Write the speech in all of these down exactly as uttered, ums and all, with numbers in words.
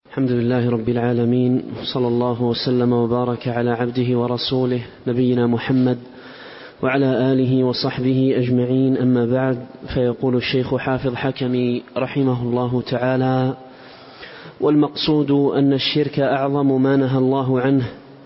الحمد لله رب العالمين، صلى الله وسلم وبارك على عبده ورسوله نبينا محمد وعلى آله وصحبه أجمعين. أما بعد، فيقول الشيخ حافظ حكمي رحمه الله تعالى: والمقصود أن الشرك أعظم ما نهى الله عنه،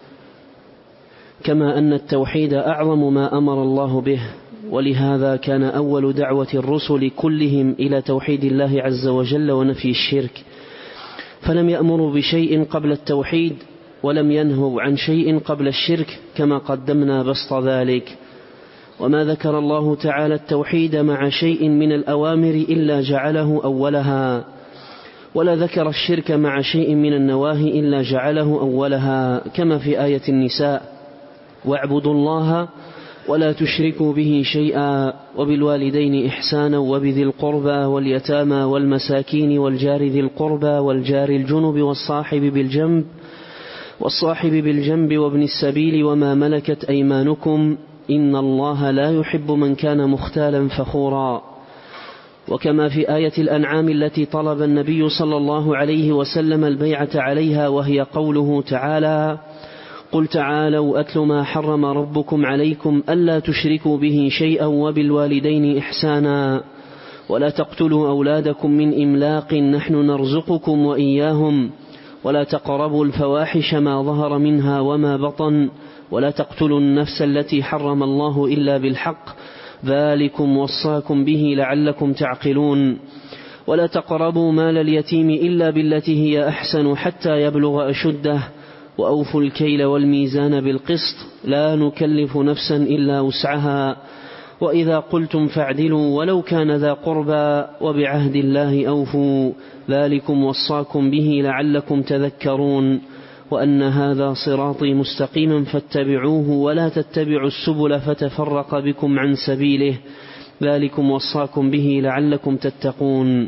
كما أن التوحيد أعظم ما أمر الله به، ولهذا كان أول دعوة الرسل كلهم إلى توحيد الله عز وجل ونفي الشرك، فلم يأمروا بشيء قبل التوحيد ولم ينهوا عن شيء قبل الشرك، كما قدمنا بسط ذلك. وما ذكر الله تعالى التوحيد مع شيء من الأوامر إلا جعله أولها، ولا ذكر الشرك مع شيء من النواهي إلا جعله أولها، كما في آية النساء: واعبدوا الله ولا تشركوا به شيئا وبالوالدين إحسانا وبذي القربى واليتامى والمساكين والجار ذي القربى والجار الجنب والصاحب بالجنب والصاحب بالجنب وابن السبيل وما ملكت أيمانكم إن الله لا يحب من كان مختالا فخورا. وكما في آية الأنعام التي طلب النبي صلى الله عليه وسلم البيعة عليها، وهي قوله تعالى: قل تعالوا أتل ما حرم ربكم عليكم ألا تشركوا به شيئا وبالوالدين إحسانا ولا تقتلوا أولادكم من إملاق نحن نرزقكم وإياهم ولا تقربوا الفواحش ما ظهر منها وما بطن ولا تقتلوا النفس التي حرم الله إلا بالحق ذلكم وصاكم به لعلكم تعقلون ولا تقربوا مال اليتيم إلا بالتي هي أحسن حتى يبلغ أشده وأوفوا الكيل والميزان بالقسط لا نكلف نفسا إلا وسعها وإذا قلتم فاعدلوا ولو كان ذا قربى وبعهد الله أوفوا ذلكم وصاكم به لعلكم تذكرون وأن هذا صراطي مستقيما فاتبعوه ولا تتبعوا السبل فتفرق بكم عن سبيله ذلكم وصاكم به لعلكم تتقون.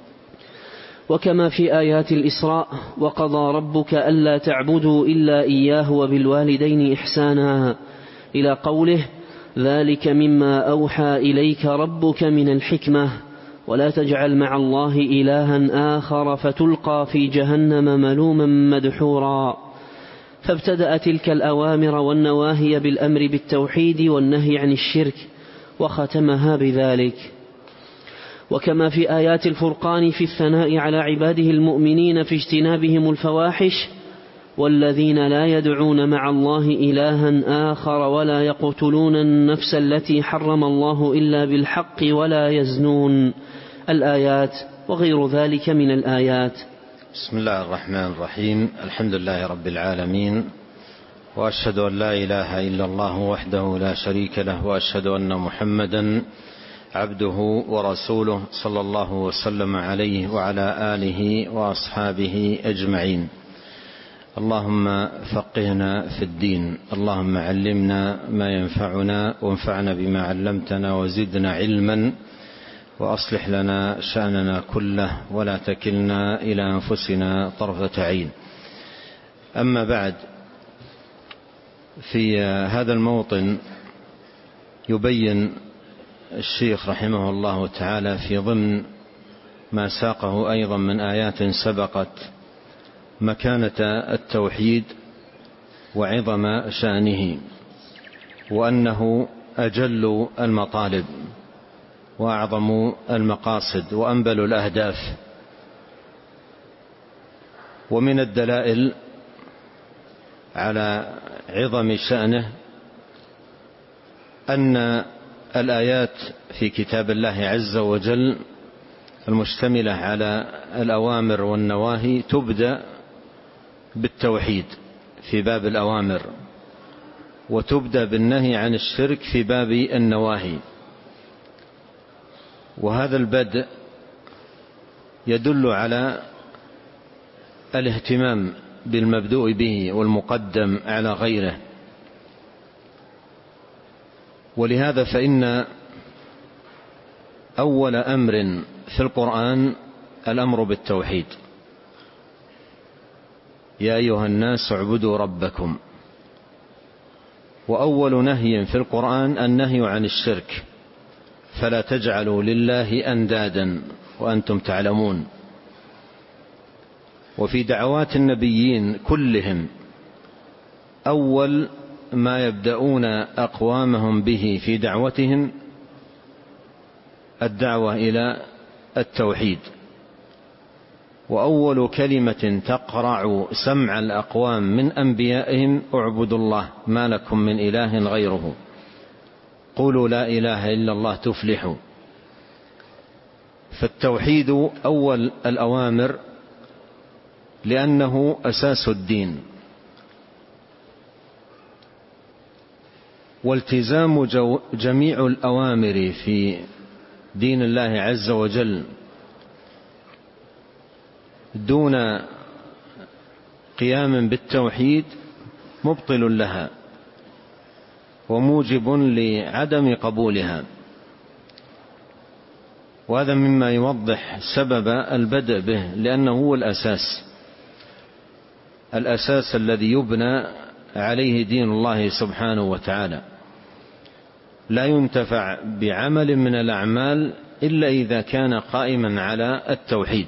وكما في آيات الإسراء: وقضى ربك ألا تعبدوا إلا إياه وبالوالدين إحسانا إلى قوله: ذلك مما أوحى إليك ربك من الحكمة ولا تجعل مع الله إلها آخر فتلقى في جهنم ملوما مدحورا. فابتدأ تلك الأوامر والنواهي بالأمر بالتوحيد والنهي عن الشرك، وختمها بذلك. وكما في آيات الفرقان في الثناء على عباده المؤمنين في اجتنابهم الفواحش: والذين لا يدعون مع الله إلها آخر ولا يقتلون النفس التي حرم الله إلا بالحق ولا يزنون، الآيات وغير ذلك من الآيات. بسم الله الرحمن الرحيم. الحمد لله رب العالمين، وأشهد أن لا إله إلا الله وحده لا شريك له، وأشهد أن محمدا عبده ورسوله صلى الله وسلم عليه وعلى آله وأصحابه أجمعين. اللهم فقهنا في الدين، اللهم علمنا ما ينفعنا وانفعنا بما علمتنا وزدنا علما، وأصلح لنا شأننا كله ولا تكلنا إلى أنفسنا طرفة عين. أما بعد، في هذا الموطن يبين الشيخ رحمه الله تعالى في ضمن ما ساقه أيضا من آيات سبقت مكانة التوحيد وعظم شأنه، وأنه أجل المطالب وأعظم المقاصد وأنبل الأهداف. ومن الدلائل على عظم شأنه أن الآيات في كتاب الله عز وجل المشتملة على الأوامر والنواهي تبدأ بالتوحيد في باب الأوامر، وتبدأ بالنهي عن الشرك في باب النواهي. وهذا البدء يدل على الاهتمام بالمبدوء به والمقدم على غيره. ولهذا فإن أول أمر في القرآن الأمر بالتوحيد: يا أيها الناس اعبدوا ربكم. وأول نهي في القرآن النهي عن الشرك: فلا تجعلوا لله أندادا وأنتم تعلمون. وفي دعوات النبيين كلهم أول ما يبدأون أقوامهم به في دعوتهم الدعوة إلى التوحيد، وأول كلمة تقرع سمع الأقوام من أنبيائهم: اعبدوا الله ما لكم من إله غيره، قولوا لا إله إلا الله تفلحوا. فالتوحيد أول الأوامر لأنه أساس الدين، والتزام جميع الأوامر في دين الله عز وجل دون قيام بالتوحيد مبطل لها وموجب لعدم قبولها. وهذا مما يوضح سبب البدء به، لأنه هو الأساس الأساس الذي يبنى عليه دين الله سبحانه وتعالى. لا ينتفع بعمل من الأعمال إلا إذا كان قائما على التوحيد،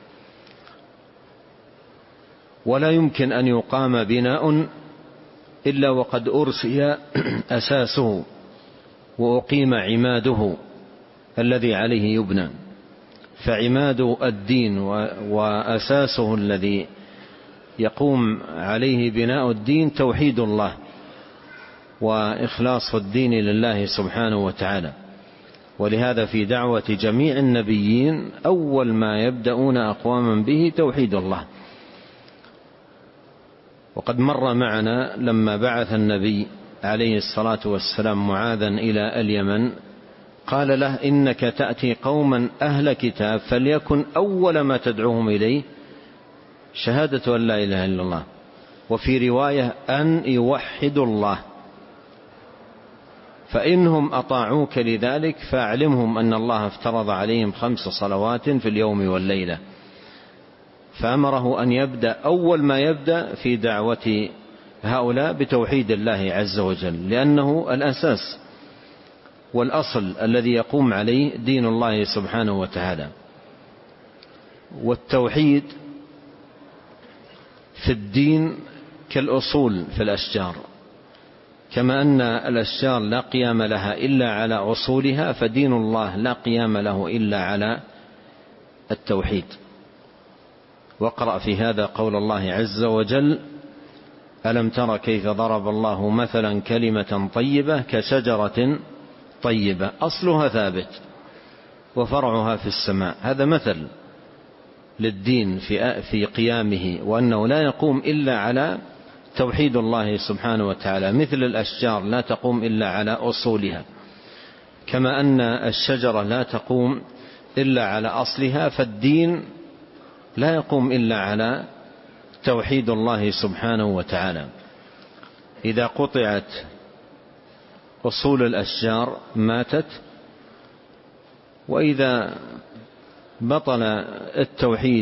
ولا يمكن أن يقام بناء إلا وقد أرسي أساسه وأقيم عماده الذي عليه يبنى. فعماد الدين وأساسه الذي يقوم عليه بناء الدين توحيد الله وإخلاص الدين لله سبحانه وتعالى. ولهذا في دعوة جميع النبيين أول ما يبدأون أقواما به توحيد الله. وقد مر معنا لما بعث النبي عليه الصلاة والسلام معاذا إلى اليمن قال له: إنك تأتي قوما أهل كتاب فليكن أول ما تدعوهم إليه شهادة أن لا إله إلا الله، وفي رواية أن يوحدوا الله، فإنهم أطاعوك لذلك فأعلمهم أن الله افترض عليهم خمس صلوات في اليوم والليلة. فأمره أن يبدأ أول ما يبدأ في دعوة هؤلاء بتوحيد الله عز وجل، لأنه الأساس والأصل الذي يقوم عليه دين الله سبحانه وتعالى. والتوحيد في الدين كالأصول في الأشجار، كما أن الأشجار لا قيام لها إلا على أصولها، فدين الله لا قيام له إلا على التوحيد. واقرأ في هذا قول الله عز وجل: ألم تر كيف ضرب الله مثلا كلمة طيبة كشجرة طيبة أصلها ثابت وفرعها في السماء. هذا مثل للدين في في قيامه، وأنه لا يقوم إلا على توحيد الله سبحانه وتعالى، مثل الأشجار لا تقوم إلا على أصولها، كما أن الشجرة لا تقوم إلا على أصلها، فالدين لا يقوم إلا على توحيد الله سبحانه وتعالى. إذا قطعت أصول الأشجار ماتت، وإذا بطل التوحيد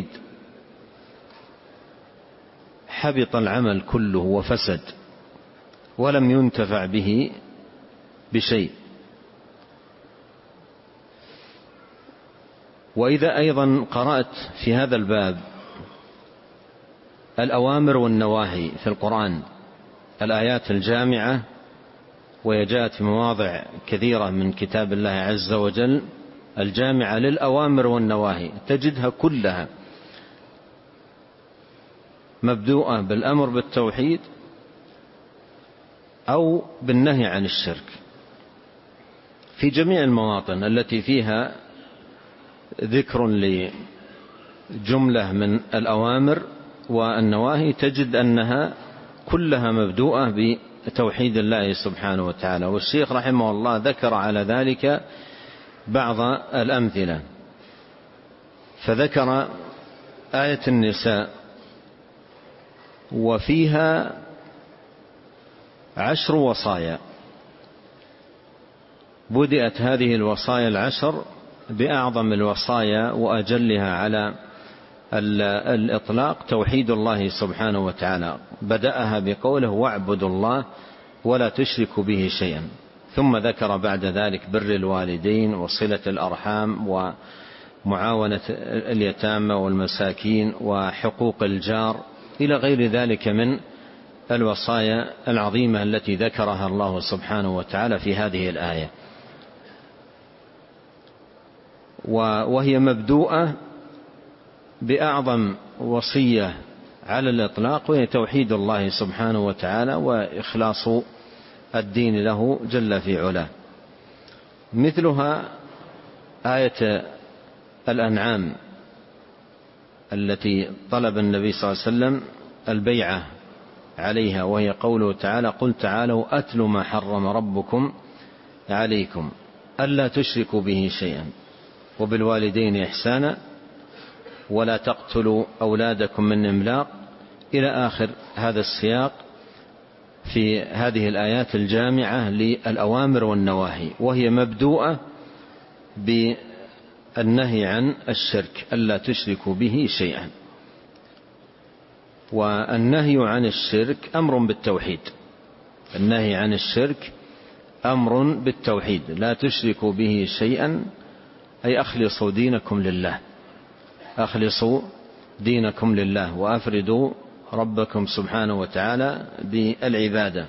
حبط العمل كله وفسد ولم ينتفع به بشيء. وإذا أيضا قرأت في هذا الباب الأوامر والنواهي في القرآن، الآيات الجامعة، وهي جاءت في مواضع كثيرة من كتاب الله عز وجل الجامعة للأوامر والنواهي، تجدها كلها مبدوءة بالأمر بالتوحيد أو بالنهي عن الشرك. في جميع المواطن التي فيها ذكر لجملة من الأوامر والنواهي تجد أنها كلها مبدوءة بتوحيد الله سبحانه وتعالى. والشيخ رحمه الله ذكر على ذلك بعض الأمثلة، فذكر آية النساء وفيها عشر وصايا، بدأت هذه الوصايا العشر بأعظم الوصايا وأجلها على الإطلاق توحيد الله سبحانه وتعالى، بدأها بقوله: واعبدوا الله ولا تشركوا به شيئا، ثم ذكر بعد ذلك بر الوالدين وصلة الأرحام معاونة اليتامى والمساكين وحقوق الجار إلى غير ذلك من الوصايا العظيمة التي ذكرها الله سبحانه وتعالى في هذه الآية، وهي مبدوءة بأعظم وصية على الإطلاق، وهي توحيد الله سبحانه وتعالى وإخلاص الدين له جل في علاه. مثلها آية الأنعام التي طلب النبي صلى الله عليه وسلم البيعة عليها، وهي قوله تعالى: قل تعالوا أتل ما حرم ربكم عليكم ألا تشركوا به شيئا وبالوالدين إحسانا ولا تقتلوا أولادكم من إملاق، إلى آخر هذا السياق في هذه الآيات الجامعة للأوامر والنواهي، وهي مبدوءة بالنهي عن الشرك ألا تشركوا به شيئا. والنهي عن الشرك أمر بالتوحيد، النهي عن الشرك أمر بالتوحيد، لا تشركوا به شيئا أي أخلصوا دينكم لله، أخلصوا دينكم لله وأفردوا ربكم سبحانه وتعالى بالعبادة.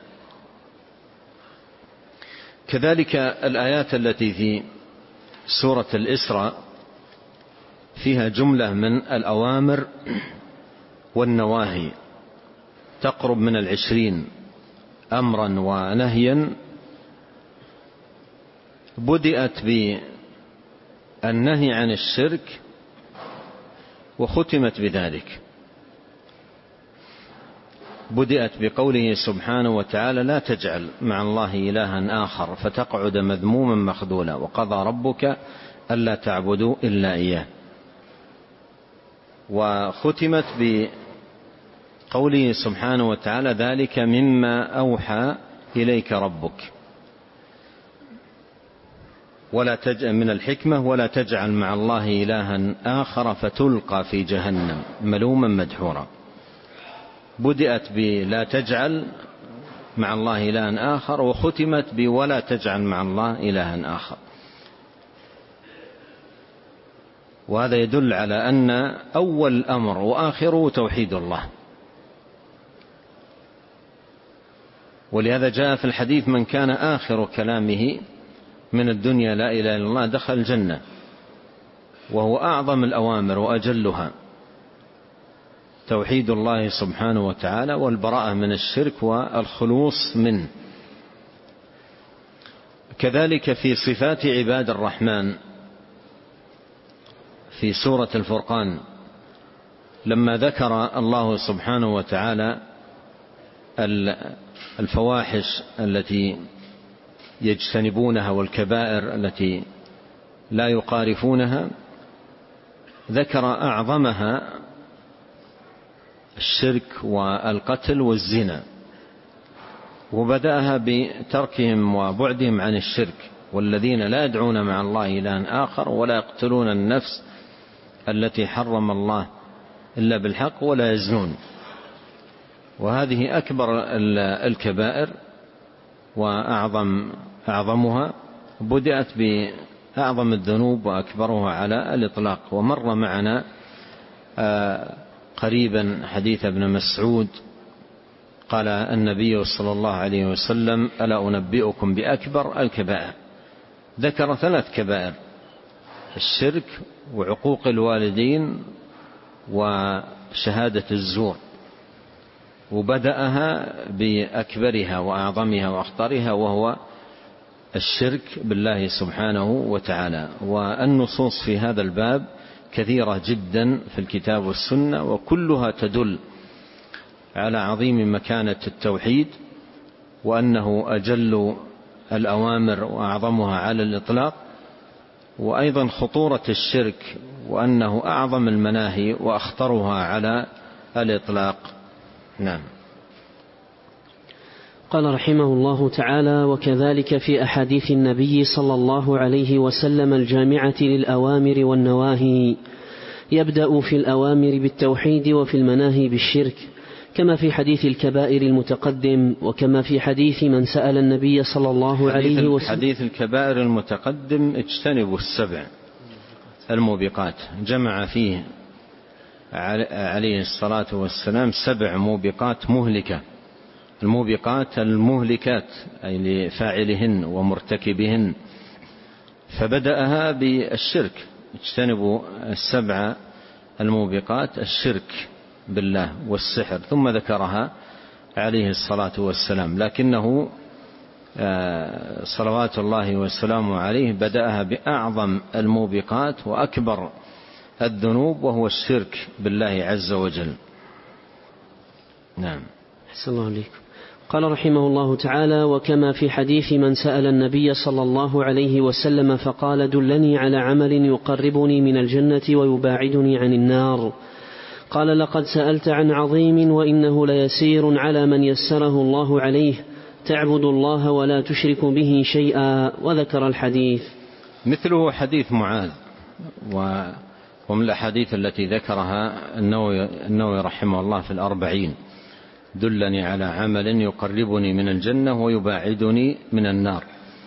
كذلك الآيات التي في سورة الإسراء فيها جملة من الأوامر والنواهي تقرب من العشرين أمرا ونهيا، بدأت بالنهي عن الشرك وختمت بذلك. بدأت بقوله سبحانه وتعالى: لا تجعل مع الله إلها آخر فتقعد مذموما مخذولا وقضى ربك ألا تعبدوا إلا إياه. وختمت بقوله سبحانه وتعالى: ذلك مما أوحى إليك ربك ولا تجعل من الحكمة ولا تجعل مع الله إلها آخر فتلقى في جهنم ملوما مدحورا. بدأت بلا تجعل مع الله إلها آخر وختمت بولا تجعل مع الله إلها آخر، وهذا يدل على أن أول الأمر وآخره توحيد الله. ولهذا جاء في الحديث: من كان آخر كلامه من الدنيا لا إله إلا الله دخل الجنة، وهو أعظم الأوامر وأجلها توحيد الله سبحانه وتعالى والبراءة من الشرك والخلوص منه. كذلك في صفات عباد الرحمن في سورة الفرقان لما ذكر الله سبحانه وتعالى الفواحش التي يجتنبونها والكبائر التي لا يقارفونها، ذكر أعظمها الشرك والقتل والزنا، وبدأها بتركهم وبعدهم عن الشرك: والذين لا يدعون مع الله إلها آخر ولا يقتلون النفس التي حرم الله إلا بالحق ولا يزنون. وهذه أكبر الكبائر وأعظم أعظمها، بدأت بأعظم الذنوب وأكبرها على الإطلاق. ومر معنا قريبا حديث ابن مسعود قال النبي صلى الله عليه وسلم: ألا أنبئكم بأكبر الكبائر؟ ذكر ثلاث كبائر: الشرك وعقوق الوالدين وشهادة الزور، وبدأها بأكبرها وأعظمها وأخطرها وهو الشرك بالله سبحانه وتعالى. والنصوص في هذا الباب كثيرة جدا في الكتاب والسنة، وكلها تدل على عظيم مكانة التوحيد، وأنه أجل الأوامر وأعظمها على الإطلاق، وأيضا خطورة الشرك وأنه أعظم المناهي وأخطرها على الإطلاق. نعم. قال رحمه الله تعالى: وكذلك في أحاديث النبي صلى الله عليه وسلم الجامعة للأوامر والنواهي، يبدأ في الأوامر بالتوحيد وفي المناهي بالشرك، كما في حديث الكبائر المتقدم، وكما في حديث من سأل النبي صلى الله عليه وسلم. حديث الكبائر المتقدم: اجتنبوا السبع الموبقات، جمع فيه عليه الصلاة والسلام سبع موبقات مهلكة. الموبقات المهلكات أي لفاعلهن ومرتكبهن، فبدأها بالشرك، اجتنبوا السبع الموبقات الشرك بالله والسحر، ثم ذكرها عليه الصلاة والسلام، لكنه صلوات الله والسلام عليه بدأها بأعظم الموبقات وأكبر الذنوب، وهو الشرك بالله عز وجل. نعم. أحسن الله عليكم. قال رحمه الله تعالى: وكما في حديث من سأل النبي صلى الله عليه وسلم فقال: دلني على عمل يقربني من الجنة ويباعدني عن النار. قال: لقد سألت عن عظيم وإنه ليسير على من يسره الله عليه، تعبد الله ولا تشرك به شيئا، وذكر الحديث. مثله حديث معاذ، ومن الأحاديث التي ذكرها النووي رحمه الله في الأربعين: دلني على عمل يقربني من الجنة ويباعدني من النار.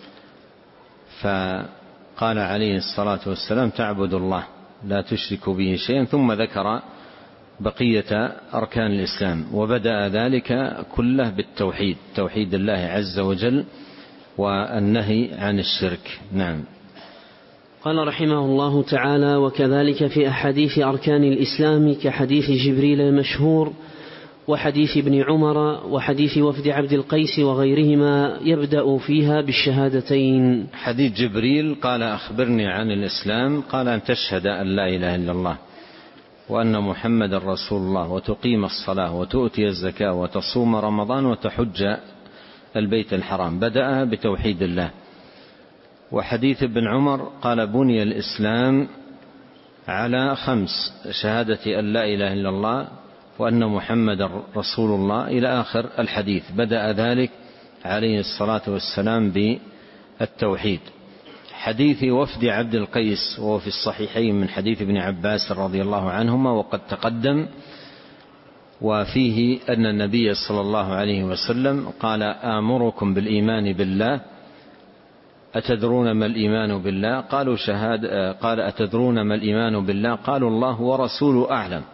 فقال عليه الصلاة والسلام: تعبد الله لا تشرك به شيئا، ثم ذكر بقية أركان الإسلام، وبدأ ذلك كله بالتوحيد، توحيد الله عز وجل والنهي عن الشرك. نعم. قال رحمه الله تعالى: وكذلك في أحاديث أركان الإسلام كحديث جبريل المشهور، وحديث ابن عمر، وحديث وفد عبد القيس وغيرهما، يبدأ فيها بالشهادتين. حديث جبريل قال: أخبرني عن الإسلام، قال: أن تشهد أن لا إله إلا الله وأن محمد رسول الله، وتقيم الصلاة، وتؤتي الزكاة، وتصوم رمضان، وتحج البيت الحرام. بدأها بتوحيد الله. وحديث ابن عمر قال: بني الإسلام على خمس: شهادة أن لا إله إلا الله وأن محمد رسول الله، إلى آخر الحديث. بدأ ذلك عليه الصلاة والسلام بالتوحيد. حديث وفد عبد القيس وهو في الصحيحين من حديث ابن عباس رضي الله عنهما وقد تقدم، وفيه أن النبي صلى الله عليه وسلم قال: آمركم بالإيمان بالله. أتدرون ما الإيمان بالله؟ قالوا: شهادة. قال: أتدرون ما الإيمان بالله؟ قالوا: الله ورسوله أعلم.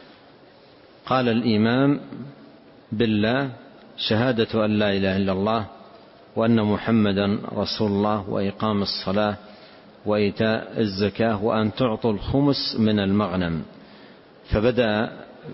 قال: الإيمان بالله شهادة أن لا إله إلا الله وأن محمدا رسول الله، وإقام الصلاة، وإيتاء الزكاة، وأن تعطوا الخمس من المغنم. فبدأ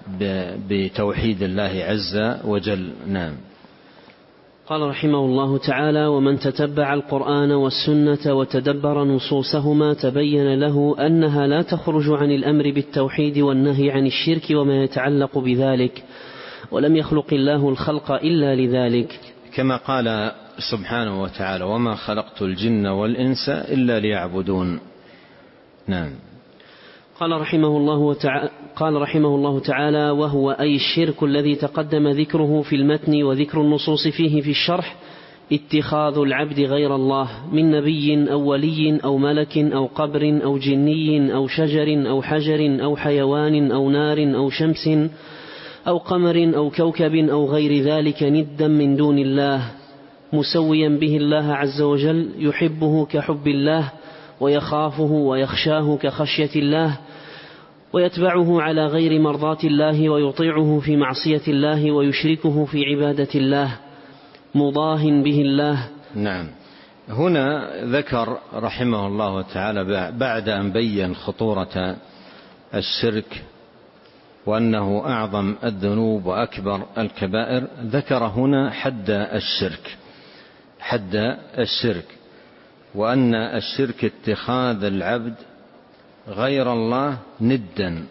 بتوحيد الله عز وجل. نعم. قال رحمه الله تعالى: ومن تتبع القرآن والسنة وتدبر نصوصهما تبين له أنها لا تخرج عن الأمر بالتوحيد والنهي عن الشرك وما يتعلق بذلك، ولم يخلق الله الخلق إلا لذلك، كما قال سبحانه وتعالى: وما خلقت الجن والإنس إلا ليعبدون. نعم. قال رحمه الله تعالى قال رحمه الله تعالى: وهو أي الشرك الذي تقدم ذكره في المتن وذكر النصوص فيه في الشرح، اتخاذ العبد غير الله من نبي أو ولي أو ملك أو قبر أو جني أو شجر أو حجر أو حيوان أو نار أو شمس أو قمر أو كوكب أو غير ذلك ندا من دون الله، مسويا به الله عز وجل، يحبه كحب الله، ويخافه ويخشاه كخشية الله، ويتبعه على غير مرضاة الله، ويطيعه في معصية الله، ويشركه في عبادة الله، مضاه به الله. نعم. هنا ذكر رحمه الله تعالى بعد أن بين خطورة الشرك وأنه أعظم الذنوب وأكبر الكبائر، ذكر هنا حد الشرك حد الشرك وأن الشرك اتخاذ العبد غير الله ندا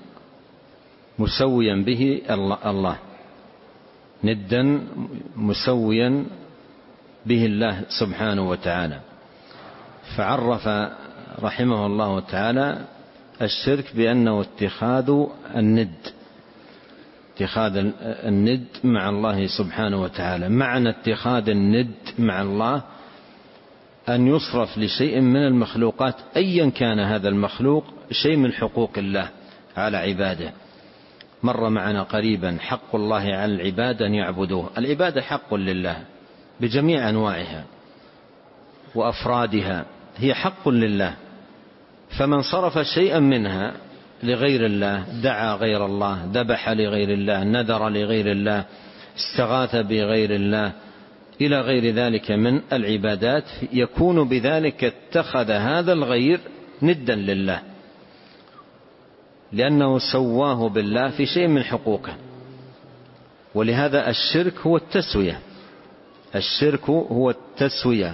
مسويا به الله ندا مسويا به الله سبحانه وتعالى. فعرف رحمه الله تعالى الشرك بأنه اتخاذ الند اتخاذ الند مع الله سبحانه وتعالى. معنى اتخاذ الند مع الله أن يصرف لشيء من المخلوقات أيا كان هذا المخلوق شيء من حقوق الله على عباده. مر معنا قريبا حق الله على العباد أن يعبدوه. العبادة حق لله بجميع أنواعها وأفرادها، هي حق لله فمن صرف شيئا منها لغير الله، دعا غير الله، ذبح لغير الله، نذر لغير الله، استغاث بغير الله، إلى غير ذلك من العبادات، يكون بذلك اتخذ هذا الغير ندا لله، لأنه سواه بالله في شيء من حقوقه. ولهذا الشرك هو التسوية، الشرك هو التسوية،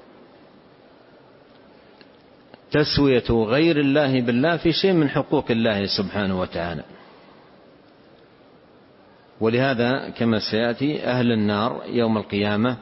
تسوية غير الله بالله في شيء من حقوق الله سبحانه وتعالى. ولهذا كما سيأتي أهل النار يوم القيامة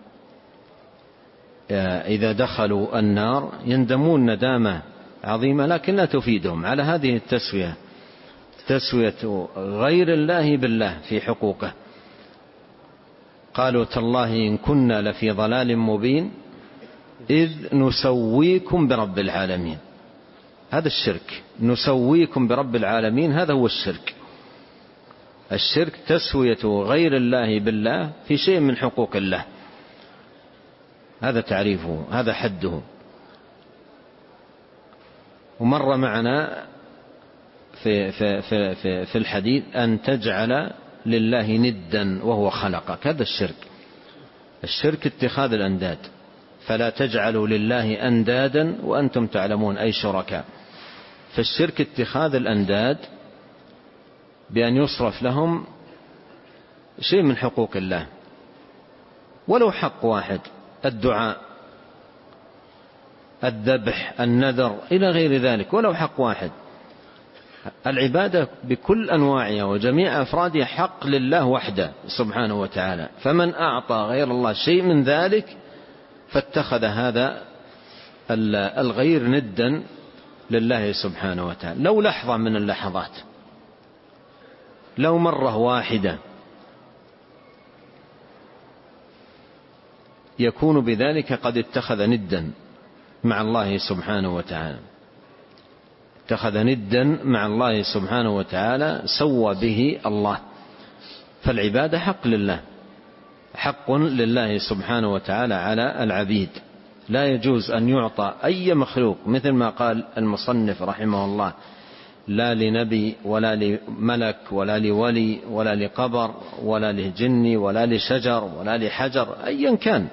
إذا دخلوا النار يندمون ندامة عظيمة، لكن لا تفيدهم على هذه التسوية، تسوية غير الله بالله في حقوقه. قالوا تالله إن كنا لفي ضلال مبين إذ نسويكم برب العالمين. هذا الشرك، نسويكم برب العالمين، هذا هو الشرك. الشرك تسوية غير الله بالله في شيء من حقوق الله، هذا تعريفه، هذا حده. ومر معنا في, في, في, في, في الحديث أن تجعل لله ندا وهو خلقك، هذا الشرك. الشرك اتخاذ الأنداد، فلا تجعلوا لله أندادا وأنتم تعلمون، أي شركاء. فالشرك اتخاذ الأنداد بأن يصرف لهم شيء من حقوق الله، ولو حق واحد، الدعاء، الذبح، النذر، إلى غير ذلك، ولو حق واحد. العبادة بكل أنواعها وجميع أفرادها حق لله وحده سبحانه وتعالى. فمن أعطى غير الله شيء من ذلك فاتخذ هذا الغير ندا لله سبحانه وتعالى. لو لحظة من اللحظات، لو مرة واحدة، يكون بذلك قد اتخذ ندا مع الله سبحانه وتعالى، اتخذ ندا مع الله سبحانه وتعالى، سوى به الله. فالعبادة حق لله، حق لله سبحانه وتعالى على العبيد، لا يجوز أن يعطى أي مخلوق، مثل ما قال المصنف رحمه الله، لا لنبي ولا لملك ولا لولي ولا لقبر ولا لجن ولا لشجر ولا لحجر، أيا كان.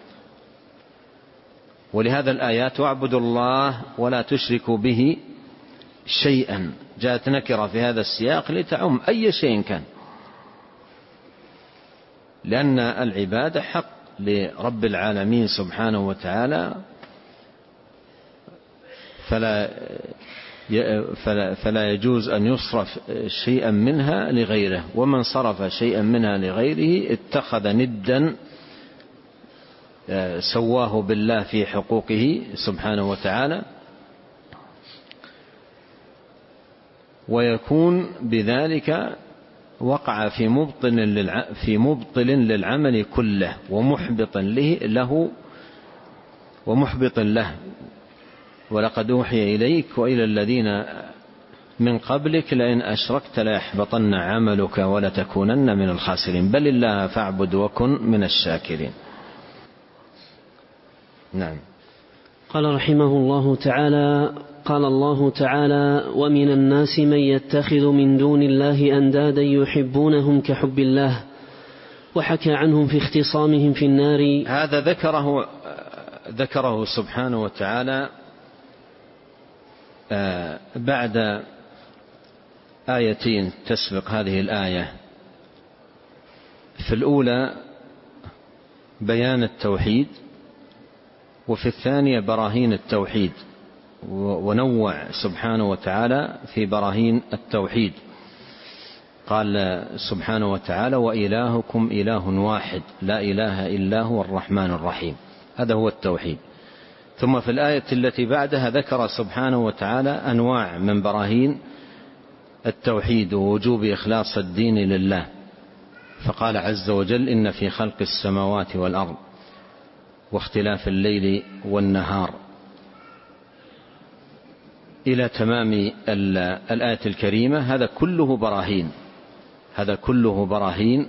ولهذا الآيات واعبدوا الله ولا تشركوا به شيئا، جاءت نكرة في هذا السياق لتعم أي شيء كان، لأن العبادة حق لرب العالمين سبحانه وتعالى، فلا فلا, فلا يجوز أن يصرف شيئا منها لغيره. ومن صرف شيئا منها لغيره اتخذ ندا سواه بالله في حقوقه سبحانه وتعالى، ويكون بذلك وقع في مبطل في مبطل للعمل كله ومحبط له ومحبط له. ولقد أوحي إليك وإلى الذين من قبلك لئن أشركت ليحبطن عملك ولتكونن من الخاسرين، بل الله فاعبد وكن من الشاكرين. نعم. قال رحمه الله تعالى: قال الله تعالى: ومن الناس من يتخذ من دون الله أندادا يحبونهم كحب الله، وحكى عنهم في اختصامهم في النار. هذا ذكره ذكره سبحانه وتعالى بعد آيتين تسبق هذه الآية. في الأولى بيان التوحيد، وفي الثانية براهين التوحيد، ونوع سبحانه وتعالى في براهين التوحيد. قال سبحانه وتعالى: وإلهكم إله واحد لا إله إلا هو الرحمن الرحيم. هذا هو التوحيد. ثم في الآية التي بعدها ذكر سبحانه وتعالى أنواع من براهين التوحيد ووجوب إخلاص الدين لله، فقال عز وجل: إن في خلق السماوات والأرض واختلاف الليل والنهار، إلى تمام الآية الكريمة. هذا كله براهين، هذا كله براهين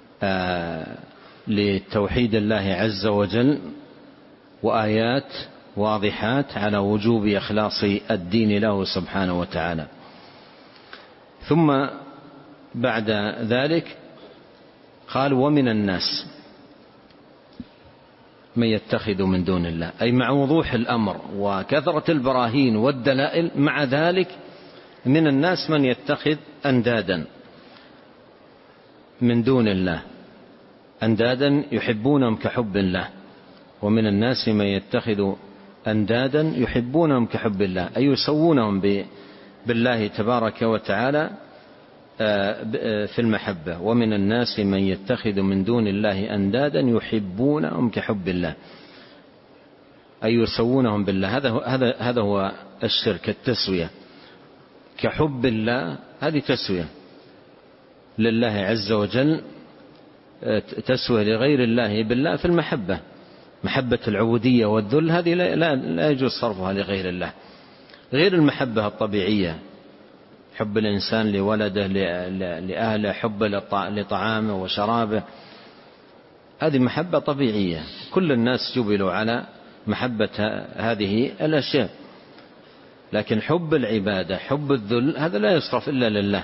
آه لتوحيد الله عز وجل، وآيات واضحات على وجوب إخلاص الدين له سبحانه وتعالى. ثم بعد ذلك قال ومن الناس من يتخذ من دون الله، أي مع وضوح الأمر وكثرة البراهين والدلائل، مع ذلك من الناس من يتخذ أندادا من دون الله، أندادا يحبونهم كحب الله. ومن الناس من يتخذ أندادا يحبونهم كحب الله، أي يسوونهم بالله تبارك وتعالى في المحبة. ومن الناس من يتخذ من دون الله أندادا يحبونهم كحب الله، أي يسوونهم بالله. هذا هذا هذا هو الشرك، التسوية. كحب الله هذه تسوية لله عز وجل، تسوية لغير الله بالله في المحبة، محبة العبودية والذل، هذه لا, لا يجوز صرفها لغير الله، غير المحبة الطبيعية، حب الإنسان لولده لأهله، حب لطعامه وشرابه، هذه محبة طبيعية، كل الناس جبلوا على محبة هذه الأشياء. لكن حب العبادة، حب الذل، هذا لا يصرف إلا لله،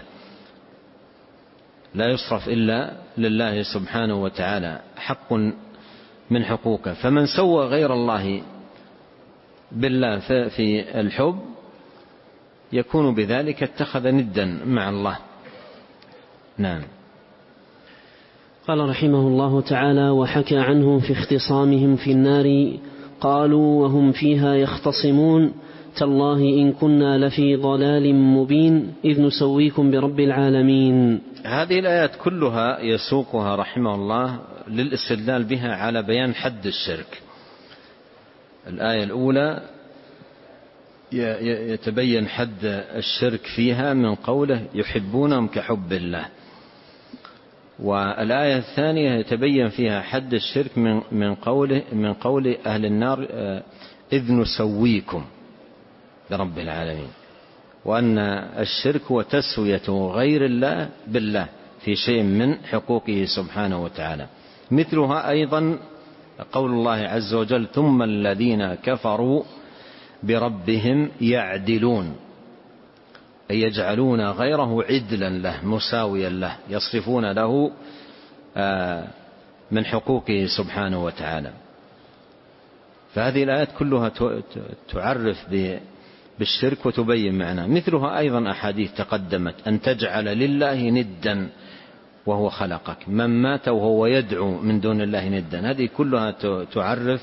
لا يصرف إلا لله سبحانه وتعالى، حق من حقوقه. فمن سوى غير الله بالله في الحب يكون بذلك اتخذ ندا مع الله. نعم. قال رحمه الله تعالى: وحكى عنهم في اختصامهم في النار قالوا وهم فيها يختصمون: تالله إن كنا لفي ضلال مبين إذ نسويكم برب العالمين. هذه الآيات كلها يسوقها رحمه الله للاستدلال بها على بيان حد الشرك. الآية الأولى يتبين حد الشرك فيها من قوله يحبونهم كحب الله، والآية الثانية يتبين فيها حد الشرك من من قوله من قول أهل النار إذ نسويكم برب العالمين، وأن الشرك هو تسوية غير الله بالله في شيء من حقوقه سبحانه وتعالى. مثلها أيضا قول الله عز وجل: ثم الذين كفروا بربهم يعدلون، أي يجعلون غيره عدلا له مساويا له، يصرفون له من حقوقه سبحانه وتعالى. فهذه الآيات كلها تعرف بالشرك وتبين معناه. مثلها أيضا أحاديث تقدمت: أن تجعل لله ندا وهو خلقك، من مات وهو يدعو من دون الله ندا، هذه كلها تعرف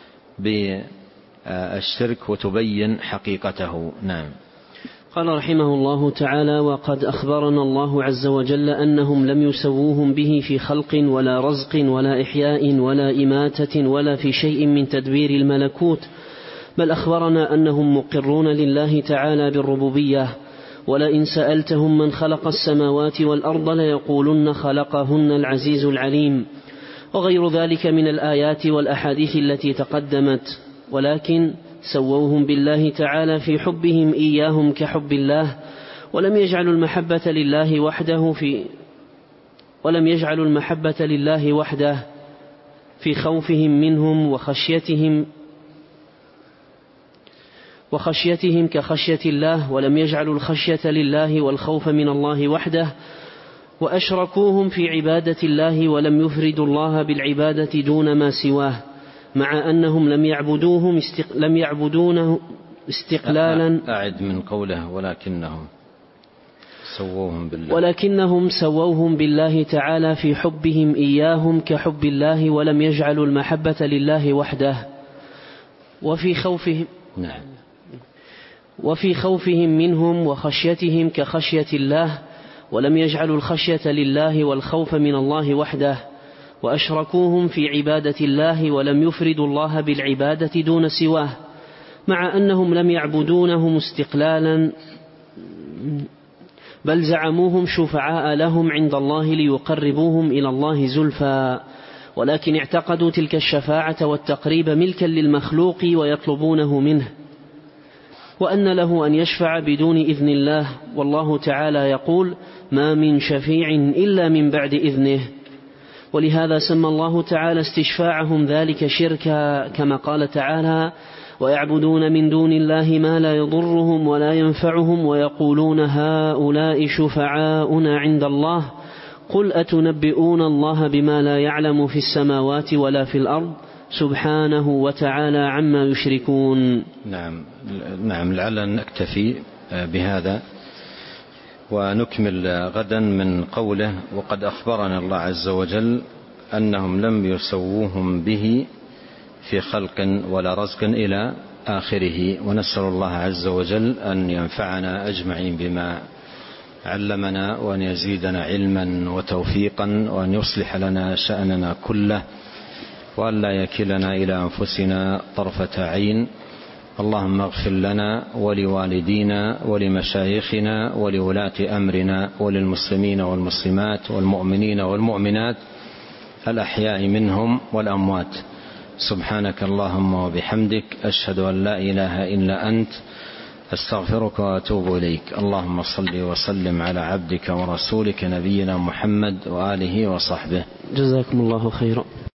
بالشرك وتبين حقيقته. نعم. قال رحمه الله تعالى: وقد أخبرنا الله عز وجل أنهم لم يسووهم به في خلق ولا رزق ولا إحياء ولا إماتة ولا في شيء من تدبير الملكوت، بل أخبرنا أنهم مقرون لله تعالى بالربوبية. ولئن سألتهم من خلق السماوات والأرض ليقولن خلقهن العزيز العليم، وغير ذلك من الآيات والأحاديث التي تقدمت. ولكن سووهم بالله تعالى في حبهم إياهم كحب الله، ولم يجعلوا المحبة لله وحده في ولم يجعلوا المحبة لله وحده في خوفهم منهم وخشيتهم وخشيتهم كخشية الله، ولم يجعلوا الخشية لله والخوف من الله وحده، وأشركوهم في عبادة الله ولم يفردوا الله بالعبادة دون ما سواه، مع أنهم لم يعبدوهم استق... لم يعبدونه استقلالا. أعد من قوله ولكنهم سووهم بالله ولكنهم سووهم بالله تعالى في حبهم إياهم كحب الله، ولم يجعلوا المحبة لله وحده، وفي خوفهم نعم وفي خوفهم منهم وخشيتهم كخشية الله، ولم يجعلوا الخشية لله والخوف من الله وحده، وأشركوهم في عبادة الله ولم يفردوا الله بالعبادة دون سواه، مع أنهم لم يعبدونهم استقلالا، بل زعموهم شفعاء لهم عند الله ليقربوهم إلى الله زلفى، ولكن اعتقدوا تلك الشفاعة والتقريب ملكا للمخلوق ويطلبونه منه، وأن له أن يشفع بدون إذن الله، والله تعالى يقول: ما من شفيع إلا من بعد إذنه. ولهذا سمى الله تعالى استشفاعهم ذلك شركا، كما قال تعالى: ويعبدون من دون الله ما لا يضرهم ولا ينفعهم ويقولون هؤلاء شفعاؤنا عند الله قل أتنبئون الله بما لا يعلم في السماوات ولا في الأرض سبحانه وتعالى عما يشركون. نعم نعم لعلنا نكتفي بهذا ونكمل غدا من قوله وقد أخبرنا الله عز وجل أنهم لم يسووهم به في خلق ولا رزق إلى آخره. ونسأل الله عز وجل أن ينفعنا أجمعين بما علمنا وأن يزيدنا علما وتوفيقا وأن يصلح لنا شأننا كله وأن لا يكلنا إلى أنفسنا طرفة عين. اللهم اغفر لنا ولوالدينا ولمشايخنا ولولاة أمرنا وللمسلمين والمسلمات والمؤمنين والمؤمنات الأحياء منهم والأموات. سبحانك اللهم وبحمدك أشهد أن لا إله إلا أنت أستغفرك وأتوب إليك. اللهم صل وسلم على عبدك ورسولك نبينا محمد وآله وصحبه. جزاكم الله خيرا.